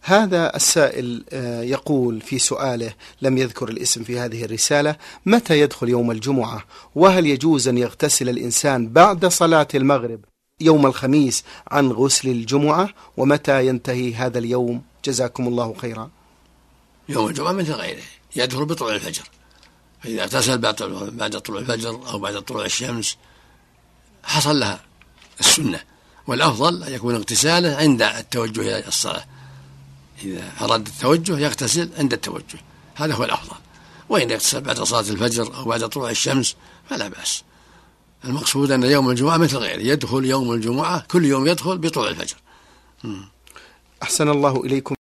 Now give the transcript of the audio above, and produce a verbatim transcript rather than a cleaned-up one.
هذا السائل يقول في سؤاله، لم يذكر الاسم في هذه الرسالة: متى يدخل يوم الجمعة؟ وهل يجوز أن يغتسل الإنسان بعد صلاة المغرب يوم الخميس عن غسل الجمعة؟ ومتى ينتهي هذا اليوم؟ جزاكم الله خيرا. يوم الجمعة مثل غيره يدخل بطلوع الفجر، فإذا اغتسل بعد طلوع الفجر أو بعد طلوع الشمس حصل لها السنة، والأفضل أن يكون اغتساله عند التوجه إلى الصلاة، إذا أراد التوجه يغتسل عند التوجه، هذا هو الأفضل. وإن يغتسل بعد صلاة الفجر أو بعد طلوع الشمس فلا بأس. المقصود أن يوم الجمعة مثل غيره يدخل يوم الجمعة، كل يوم يدخل بطلوع الفجر. أحسن الله إليكم.